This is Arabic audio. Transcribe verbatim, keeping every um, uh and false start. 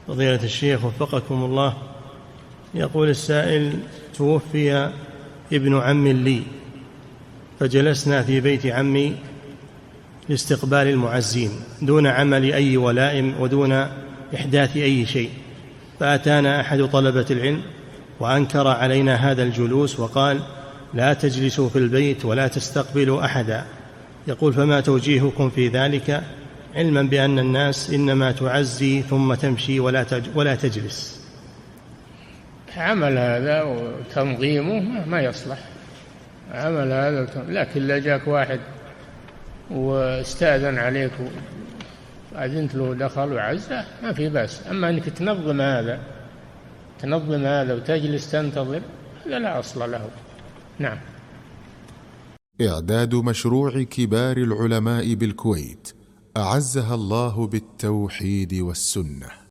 فضيلة الشيخ وفقكم الله، يقول السائل: توفي ابن عم لي، فجلسنا في بيت عمي لاستقبال المعزين دون عمل أي ولائم ودون إحداث أي شيء، فأتانا أحد طلبة العلم وأنكر علينا هذا الجلوس وقال: لا تجلسوا في البيت ولا تستقبلوا أحدا. يقول: فما توجيهكم في ذلك، علما بأن الناس إنما تعزي ثم تمشي ولا تجلس؟ عمل هذا وتنظيمه ما يصلح، عمل هذا، لكن لا جاك واحد واستأذن عليك وأذنت له دخل وعزه ما في بأس. أما أنك تنظم هذا تنظم هذا وتجلس تنتظر، هذا لا أصل له. نعم. إعداد مشروع كبار العلماء بالكويت أعزها الله بالتوحيد والسنة.